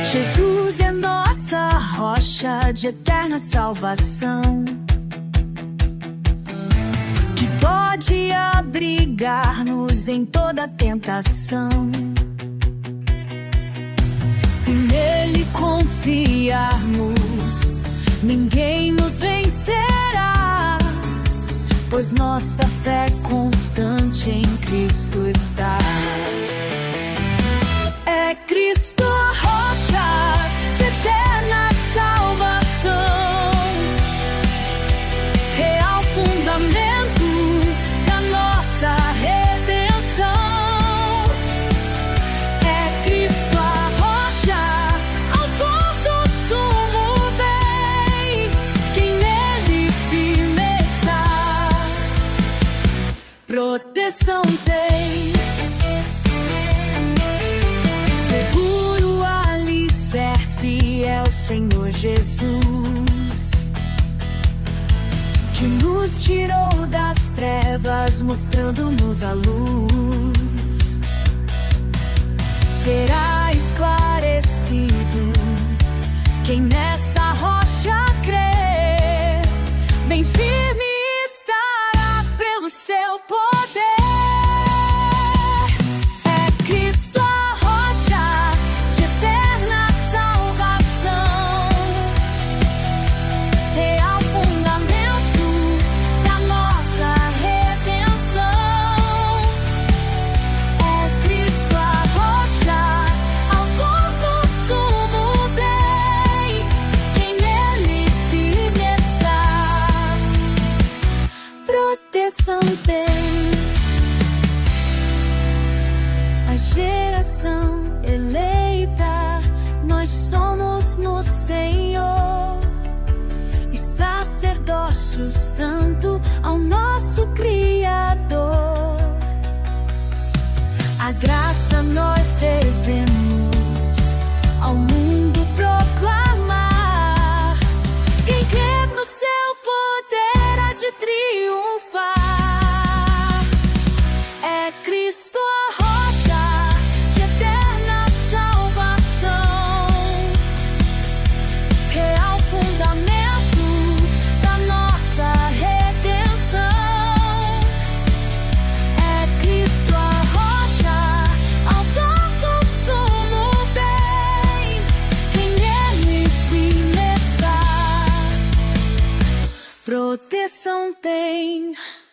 Jesus é nossa rocha de eterna salvação, que pode abrigar-nos em toda tentação. Se nele confiarmos, ninguém nos vencerá, pois nossa fé constante em Cristo está. É Cristo a rocha de eterna salvação, real fundamento da nossa redenção. É Cristo a rocha, autor do sumo bem, quem nele firme está, proteção tem. Seguro alicerce é o Senhor Jesus, que nos tirou das trevas, mostrando-nos a luz. Será esclarecido quem nessa rocha crê, bem firme estará pelo seu poder. É Cristo a rocha de eterna salvação, real fundamento da nossa redenção. É Cristo a rocha, autor do sumo bem, quem nele firme está, proteção tem. A geração eleita, nós somos no Senhor, e sacerdócio santo ao nosso Criador. A graça nós devemos ao mundo proclamar. Quem crê no seu poder há de triunfar. É Cristo a rocha de eterna salvação, real fundamento da nossa redenção. É Cristo a rocha, autor do sumo bem, quem nele firme está, proteção tem.